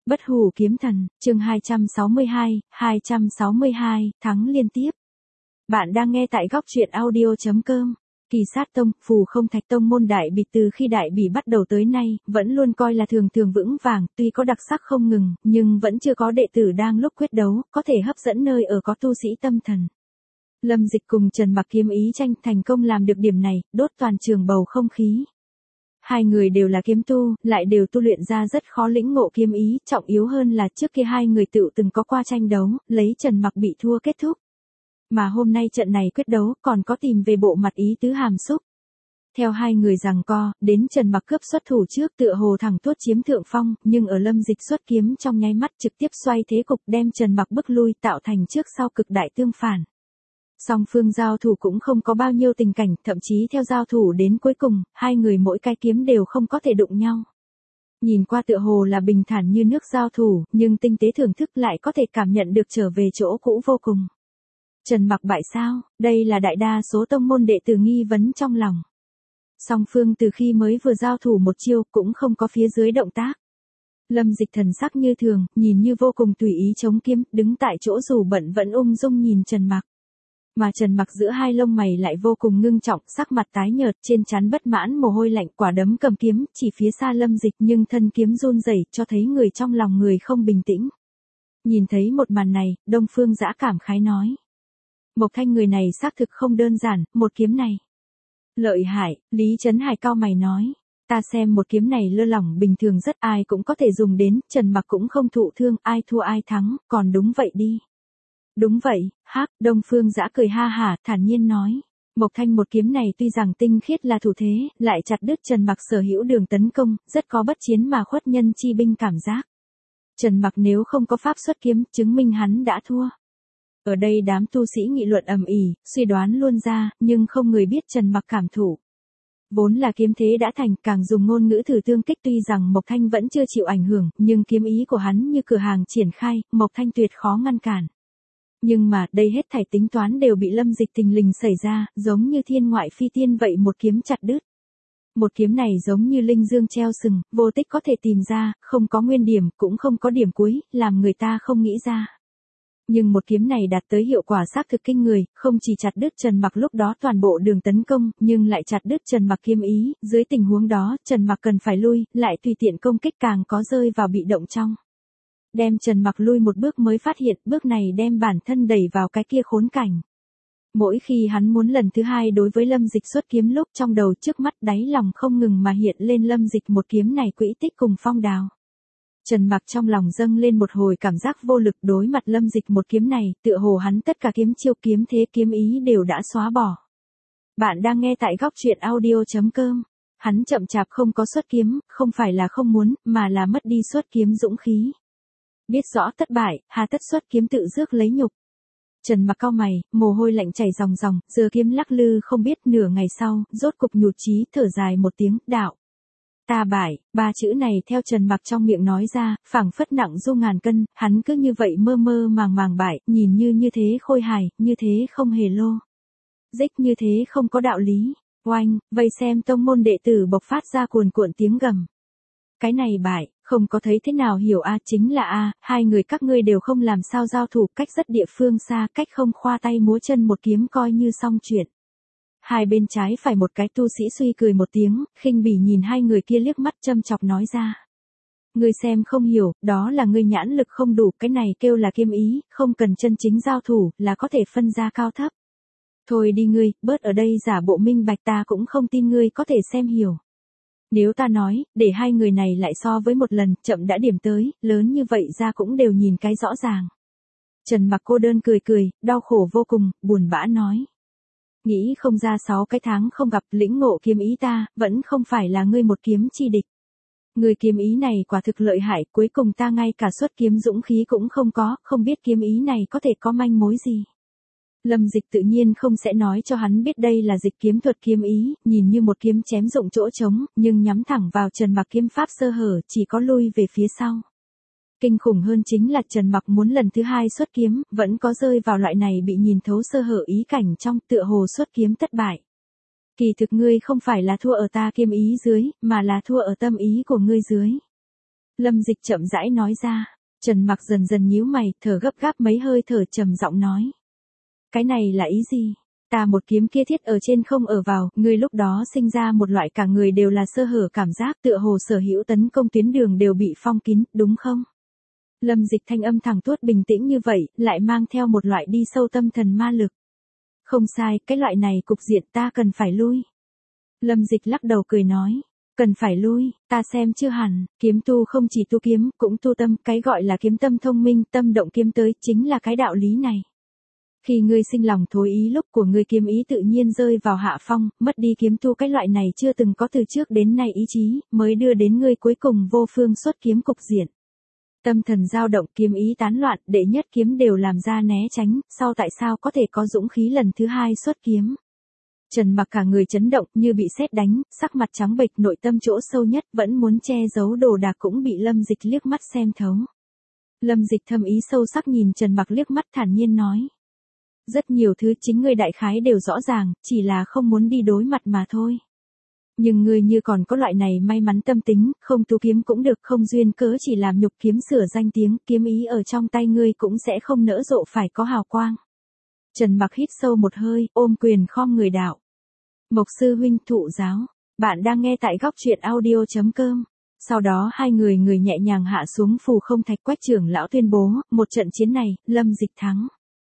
Bất hủ kiếm thần, chương 262, thắng liên tiếp. Bạn đang nghe tại góc truyện audio.com. Kỳ sát tông, phù không thạch tông môn Đại Bỉ từ khi Đại Bỉ bắt đầu tới nay, vẫn luôn coi là thường thường vững vàng, tuy có đặc sắc không ngừng, nhưng vẫn chưa có đệ tử đang lúc quyết đấu, có thể hấp dẫn nơi ở có tu sĩ tâm thần. Lâm Dịch cùng Trần Mặc kiếm ý tranh thành công làm được điểm này, đốt toàn trường bầu không khí. Hai người đều là kiếm tu, lại đều tu luyện ra rất khó lĩnh ngộ kiếm ý, trọng yếu hơn là trước kia hai người tự từng có qua tranh đấu, lấy Trần Mặc bị thua kết thúc. Mà hôm nay trận này quyết đấu còn có tìm về bộ mặt ý tứ hàm xúc. Theo hai người giằng co, đến Trần Mặc cướp xuất thủ trước tựa hồ thẳng tuốt chiếm thượng phong, nhưng ở Lâm Dịch xuất kiếm trong nháy mắt trực tiếp xoay thế cục đem Trần Mặc bức lui tạo thành trước sau cực đại tương phản. Song phương giao thủ cũng không có bao nhiêu tình cảnh, thậm chí theo giao thủ đến cuối cùng, hai người mỗi cái kiếm đều không có thể đụng nhau. Nhìn qua tựa hồ là bình thản như nước giao thủ, nhưng tinh tế thưởng thức lại có thể cảm nhận được trở về chỗ cũ vô cùng. Trần Mặc bại sao? Đây là đại đa số tông môn đệ tử nghi vấn trong lòng. Song phương từ khi mới vừa giao thủ một chiêu cũng không có phía dưới động tác. Lâm Dịch thần sắc như thường, nhìn như vô cùng tùy ý chống kiếm, đứng tại chỗ dù bận vẫn ung dung nhìn Trần Mặc. Mà Trần Mặc giữa hai lông mày lại vô cùng ngưng trọng, sắc mặt tái nhợt, trên trán bất mãn mồ hôi lạnh, quả đấm cầm kiếm, chỉ phía xa Lâm Dịch nhưng thân kiếm run rẩy, cho thấy người trong lòng người không bình tĩnh. Nhìn thấy một màn này, Đông Phương Dã cảm khái nói. Mộc Thanh người này xác thực không đơn giản, một kiếm này. Lợi hại, Lý Trấn Hải cao mày nói. Ta xem một kiếm này lơ lỏng bình thường rất ai cũng có thể dùng đến, Trần Mặc cũng không thụ thương, ai thua ai thắng, còn đúng vậy đi. Đúng vậy, Đông Phương Dã cười ha hả, thản nhiên nói. Mộc Thanh một kiếm này tuy rằng tinh khiết là thủ thế, lại chặt đứt Trần Mặc sở hữu đường tấn công, rất có bất chiến mà khuất nhân chi binh cảm giác. Trần Mặc nếu không có pháp xuất kiếm, chứng minh hắn đã thua. Ở đây đám tu sĩ nghị luận ầm ĩ, suy đoán luôn ra, nhưng không người biết Trần Mặc cảm thụ. Vốn là kiếm thế đã thành, càng dùng ngôn ngữ thử tương kích, tuy rằng Mộc Thanh vẫn chưa chịu ảnh hưởng, nhưng kiếm ý của hắn như cửa hàng triển khai, Mộc Thanh tuyệt khó ngăn cản. Nhưng mà, đây hết thảy tính toán đều bị Lâm Dịch tình lình xảy ra, giống như thiên ngoại phi tiên vậy một kiếm chặt đứt. Một kiếm này giống như linh dương treo sừng, vô tích có thể tìm ra, không có nguyên điểm, cũng không có điểm cuối, làm người ta không nghĩ ra. Nhưng một kiếm này đạt tới hiệu quả xác thực kinh người, không chỉ chặt đứt Trần Mặc lúc đó toàn bộ đường tấn công, nhưng lại chặt đứt Trần Mặc kiếm ý, dưới tình huống đó, Trần Mặc cần phải lui, lại tùy tiện công kích càng có rơi vào bị động trong. Đem Trần Mặc lui một bước mới phát hiện, bước này đem bản thân đẩy vào cái kia khốn cảnh. Mỗi khi hắn muốn lần thứ hai đối với Lâm Dịch xuất kiếm lúc trong đầu trước mắt đáy lòng không ngừng mà hiện lên Lâm Dịch một kiếm này quỹ tích cùng phong đào. Trần Mặc trong lòng dâng lên một hồi cảm giác vô lực đối mặt Lâm Dịch một kiếm này, tựa hồ hắn tất cả kiếm chiêu kiếm thế kiếm ý đều đã xóa bỏ. Bạn đang nghe tại góc truyện audio.com. Hắn chậm chạp không có xuất kiếm, không phải là không muốn, mà là mất đi xuất kiếm dũng khí. Biết rõ thất bại, hà tất xuất kiếm tự rước lấy nhục. Trần Mặc cau mày, mồ hôi lạnh chảy ròng ròng, giơ kiếm lắc lư không biết, nửa ngày sau, rốt cục nhụt chí thở dài một tiếng, đạo. Ta bại, ba chữ này theo Trần Mặc trong miệng nói ra, phảng phất nặng du ngàn cân, hắn cứ như vậy mơ mơ màng bại, nhìn như thế khôi hài, như thế không hề lô. Dích như thế không có đạo lý. Oanh, vây xem tông môn đệ tử bộc phát ra cuồn cuộn tiếng gầm. Cái này bại, không có thấy thế nào hiểu chính là hai người các ngươi đều không làm sao giao thủ, cách rất địa phương xa, cách không khoa tay múa chân một kiếm coi như xong chuyện. Hai bên trái phải một cái tu sĩ suy cười một tiếng, khinh bỉ nhìn hai người kia liếc mắt châm chọc nói ra. Ngươi xem không hiểu, đó là ngươi nhãn lực không đủ, cái này kêu là kiếm ý, không cần chân chính giao thủ, là có thể phân ra cao thấp. Thôi đi ngươi, bớt ở đây giả bộ minh bạch, ta cũng không tin ngươi có thể xem hiểu. Nếu ta nói, để hai người này lại so với một lần, chậm đã điểm tới, lớn như vậy ra cũng đều nhìn cái rõ ràng. Trần Mặc cô đơn cười, đau khổ vô cùng, buồn bã nói. Nghĩ không ra 6 cái tháng không gặp, lĩnh ngộ kiếm ý ta, vẫn không phải là ngươi một kiếm chi địch. Người kiếm ý này quả thực lợi hại, cuối cùng ta ngay cả xuất kiếm dũng khí cũng không có, không biết kiếm ý này có thể có manh mối gì. Lâm Dịch tự nhiên không sẽ nói cho hắn biết đây là dịch kiếm thuật kiếm ý, nhìn như một kiếm chém dụng chỗ trống, nhưng nhắm thẳng vào Trần Mặc kiếm pháp sơ hở, chỉ có lui về phía sau. Kinh khủng hơn chính là Trần Mặc muốn lần thứ hai xuất kiếm, vẫn có rơi vào loại này bị nhìn thấu sơ hở ý cảnh trong, tựa hồ xuất kiếm thất bại. Kỳ thực ngươi không phải là thua ở ta kiếm ý dưới, mà là thua ở tâm ý của ngươi dưới. Lâm Dịch chậm rãi nói ra. Trần Mặc dần dần nhíu mày, thở gấp gáp mấy hơi thở trầm giọng nói. Cái này là ý gì? Ta một kiếm kia thiết ở trên không ở vào, ngươi lúc đó sinh ra một loại cả người đều là sơ hở cảm giác tựa hồ sở hữu tấn công tuyến đường đều bị phong kín, đúng không? Lâm Dịch thanh âm thẳng tuốt bình tĩnh như vậy, lại mang theo một loại đi sâu tâm thần ma lực. Không sai, cái loại này cục diện ta cần phải lui. Lâm Dịch lắc đầu cười nói. Cần phải lui, ta xem chưa hẳn, kiếm tu không chỉ tu kiếm, cũng tu tâm, cái gọi là kiếm tâm thông minh, tâm động kiếm tới, chính là cái đạo lý này. Khi ngươi sinh lòng thối ý lúc của ngươi kiếm ý tự nhiên rơi vào hạ phong, mất đi kiếm tu cái loại này chưa từng có từ trước đến nay ý chí, mới đưa đến ngươi cuối cùng vô phương xuất kiếm cục diện. Tâm thần dao động kiếm ý tán loạn, đệ nhất kiếm đều làm ra né tránh, sau tại sao có thể có dũng khí lần thứ hai xuất kiếm. Trần Mặc cả người chấn động như bị sét đánh, sắc mặt trắng bệch nội tâm chỗ sâu nhất vẫn muốn che giấu đồ đạc cũng bị Lâm Dịch liếc mắt xem thấu. Lâm Dịch thâm ý sâu sắc nhìn Trần Mặc liếc mắt thản nhiên nói. Rất nhiều thứ chính ngươi đại khái đều rõ ràng, chỉ là không muốn đi đối mặt mà thôi. Nhưng ngươi như còn có loại này may mắn tâm tính, không tu kiếm cũng được, không duyên cớ chỉ làm nhục kiếm sửa danh tiếng, kiếm ý ở trong tay ngươi cũng sẽ không nỡ rộ phải có hào quang. Trần Mặc hít sâu một hơi, ôm quyền khom người đạo. Mộc sư huynh thụ giáo, bạn đang nghe tại góc truyện audio.com. Sau đó hai người nhẹ nhàng hạ xuống phù không thạch. Quách trưởng lão tuyên bố, một trận chiến này, Lâm Dịch thắng.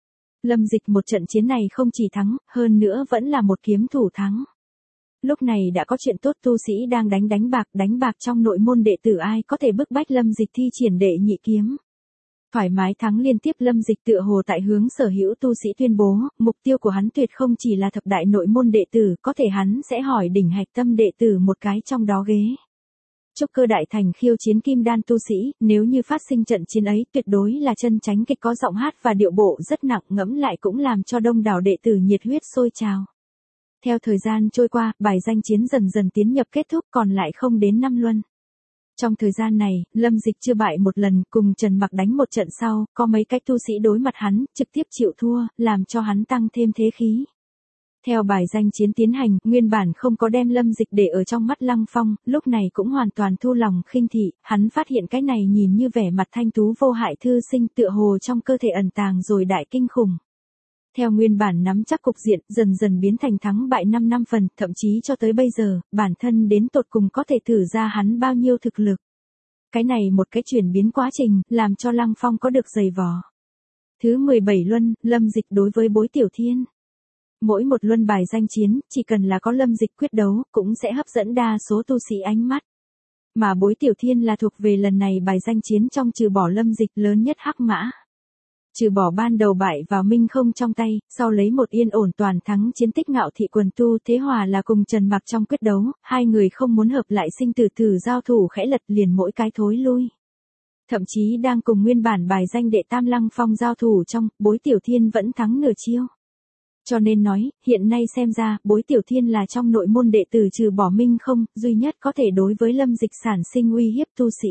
Lâm Dịch một trận chiến này không chỉ thắng, hơn nữa vẫn là một kiếm thủ thắng. Lúc này đã có chuyện tốt, tu sĩ đang đánh bạc trong nội môn đệ tử ai có thể bức bách Lâm Dịch thi triển đệ nhị kiếm. Thoải mái thắng liên tiếp. Lâm Dịch tựa hồ tại hướng sở hữu tu sĩ tuyên bố, mục tiêu của hắn tuyệt không chỉ là thập đại nội môn đệ tử, có thể hắn sẽ hỏi đỉnh hạch tâm đệ tử một cái trong đó ghế. Trúc Cơ đại thành khiêu chiến kim đan tu sĩ, nếu như phát sinh trận chiến ấy tuyệt đối là chân chánh kịch, có giọng hát và điệu bộ rất nặng, ngẫm lại cũng làm cho đông đảo đệ tử nhiệt huyết sôi trào. Theo thời gian trôi qua, bài danh chiến dần dần tiến nhập kết thúc, còn lại không đến 5 luân. Trong thời gian này, Lâm Dịch chưa bại một lần, cùng Trần Mặc đánh một trận sau, có mấy cách tu sĩ đối mặt hắn, trực tiếp chịu thua, làm cho hắn tăng thêm thế khí. Theo bài danh chiến tiến hành, nguyên bản không có đem Lâm Dịch để ở trong mắt Lăng Phong, lúc này cũng hoàn toàn thu lòng khinh thị, hắn phát hiện cái này nhìn như vẻ mặt thanh tú vô hại thư sinh tựa hồ trong cơ thể ẩn tàng rồi đại kinh khủng. Theo nguyên bản nắm chắc cục diện, dần dần biến thành thắng bại 5 phần, thậm chí cho tới bây giờ, bản thân đến tột cùng có thể thử ra hắn bao nhiêu thực lực. Cái này một cái chuyển biến quá trình, làm cho Lăng Phong có được dày vò. Thứ 17 luân, Lâm Dịch đối với Bối Tiểu Thiên. Mỗi một luân bài danh chiến, chỉ cần là có Lâm Dịch quyết đấu, cũng sẽ hấp dẫn đa số tu sĩ ánh mắt. Mà Bối Tiểu Thiên là thuộc về lần này bài danh chiến trong trừ bỏ Lâm Dịch lớn nhất hắc mã. Trừ bỏ ban đầu bại vào Minh Không trong tay, sau lấy một yên ổn toàn thắng chiến tích Ngạo Thị quần tu, Thế Hòa là cùng Trần Mặc trong quyết đấu, hai người không muốn hợp lại sinh tử thử giao thủ khẽ lật liền mỗi cái thối lui. Thậm chí đang cùng nguyên bản bài danh đệ tam Lăng Phong giao thủ trong, Bối Tiểu Thiên vẫn thắng nửa chiêu. Cho nên nói, hiện nay xem ra, Bối Tiểu Thiên là trong nội môn đệ tử trừ bỏ Minh Không, duy nhất có thể đối với Lâm Dịch sản sinh uy hiếp tu sĩ.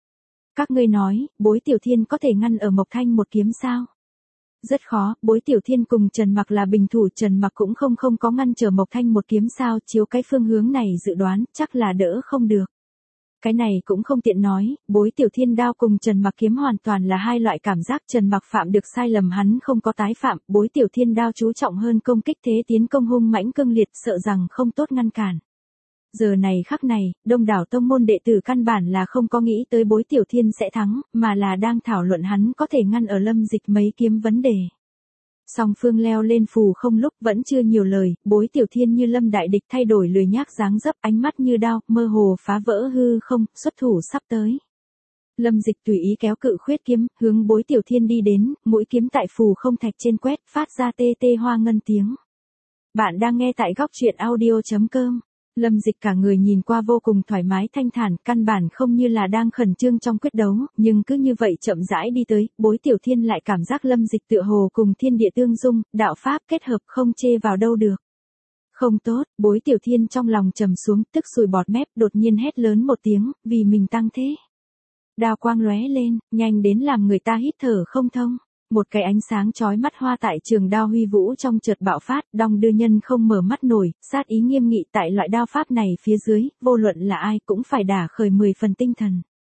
Các ngươi nói, Bối Tiểu Thiên có thể ngăn ở Mộc Thanh một kiếm sao? Rất khó, Bối Tiểu Thiên cùng Trần Mặc là bình thủ, Trần Mặc cũng không có ngăn trở Mộc Thanh một kiếm sao, chiếu cái phương hướng này dự đoán, chắc là đỡ không được. Cái này cũng không tiện nói, Bối Tiểu Thiên đao cùng Trần Mặc kiếm hoàn toàn là hai loại cảm giác, Trần Mặc phạm được sai lầm hắn không có tái phạm, Bối Tiểu Thiên đao chú trọng hơn công kích thế tiến công hung mãnh cương liệt, sợ rằng không tốt ngăn cản. Giờ này khắc này, đông đảo tông môn đệ tử căn bản là không có nghĩ tới Bối Tiểu Thiên sẽ thắng, mà là đang thảo luận hắn có thể ngăn ở Lâm Dịch mấy kiếm vấn đề. Song phương leo lên phù không lúc vẫn chưa nhiều lời, Bối Tiểu Thiên như lâm đại địch thay đổi lười nhác dáng dấp, ánh mắt như đao, mơ hồ phá vỡ hư không, xuất thủ sắp tới. Lâm Dịch tùy ý kéo cự khuyết kiếm, hướng Bối Tiểu Thiên đi đến, mũi kiếm tại phù không thạch trên quét, phát ra tê tê hoa ngân tiếng. Bạn đang nghe tại góc truyện audio.com. Lâm Dịch cả người nhìn qua vô cùng thoải mái thanh thản, căn bản không như là đang khẩn trương trong quyết đấu, nhưng cứ như vậy chậm rãi đi tới, Bối Tiểu Thiên lại cảm giác Lâm Dịch tựa hồ cùng thiên địa tương dung, đạo pháp kết hợp không chê vào đâu được. Không tốt, Bối Tiểu Thiên trong lòng trầm xuống, tức sùi bọt mép, đột nhiên hét lớn một tiếng, vì mình tăng thế. Đao quang lóe lên, nhanh đến làm người ta hít thở không thông. Một cái ánh sáng chói mắt hoa tại trường đao huy vũ trong chợt bạo phát, đong đưa nhân không mở mắt nổi, sát ý nghiêm nghị tại loại đao pháp này phía dưới, vô luận là ai cũng phải đả khởi 10 phần tinh thần.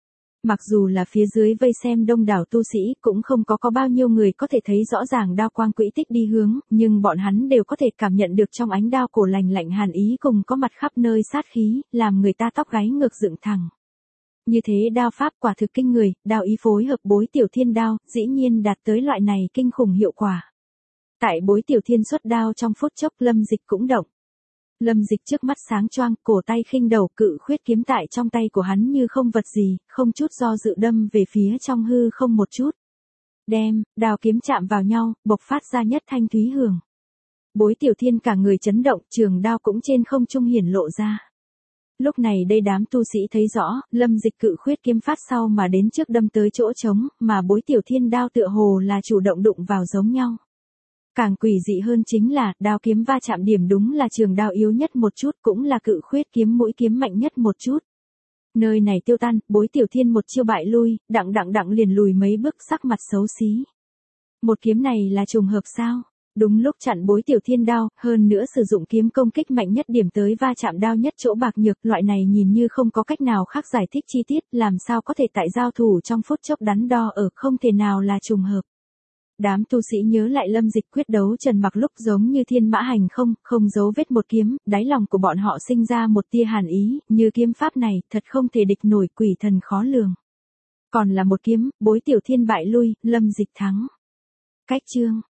Mặc dù là phía dưới vây xem đông đảo tu sĩ cũng không có bao nhiêu người có thể thấy rõ ràng đao quang quỹ tích đi hướng, nhưng bọn hắn đều có thể cảm nhận được trong ánh đao cổ lạnh lạnh hàn ý cùng có mặt khắp nơi sát khí, làm người ta tóc gáy ngược dựng thẳng. Như thế đao pháp quả thực kinh người, đao ý phối hợp Bối Tiểu Thiên đao, dĩ nhiên đạt tới loại này kinh khủng hiệu quả. Tại Bối Tiểu Thiên xuất đao trong phút chốc Lâm Dịch cũng động. Lâm Dịch trước mắt sáng choang, cổ tay khinh đầu, cự khuyết kiếm tại trong tay của hắn như không vật gì, không chút do dự đâm về phía trong hư không một chút. Đem, đao kiếm chạm vào nhau, bộc phát ra nhất thanh thúy hưởng. Bối Tiểu Thiên cả người chấn động, trường đao cũng trên không trung hiển lộ ra. Lúc này đây đám tu sĩ thấy rõ, Lâm Dịch cự khuyết kiếm phát sau mà đến trước đâm tới chỗ trống, mà Bối Tiểu Thiên đao tựa hồ là chủ động đụng vào giống nhau. Càng quỷ dị hơn chính là, đao kiếm va chạm điểm đúng là trường đao yếu nhất một chút, cũng là cự khuyết kiếm mũi kiếm mạnh nhất một chút. Nơi này tiêu tan, Bối Tiểu Thiên một chiêu bại lui, đặng liền lùi mấy bước, sắc mặt xấu xí. Một kiếm này là trùng hợp sao? Đúng lúc chặn Bối Tiểu Thiên đao, hơn nữa sử dụng kiếm công kích mạnh nhất điểm tới va chạm đao nhất chỗ bạc nhược, loại này nhìn như không có cách nào khác giải thích chi tiết, làm sao có thể tại giao thủ trong phút chốc đắn đo ở, không thể nào là trùng hợp. Đám tu sĩ nhớ lại Lâm Dịch quyết đấu Trần Mặc lúc giống như thiên mã hành không giấu vết một kiếm, đáy lòng của bọn họ sinh ra một tia hàn ý, như kiếm pháp này, thật không thể địch nổi, quỷ thần khó lường. Còn là một kiếm, Bối Tiểu Thiên bại lui, Lâm Dịch thắng. Cách chương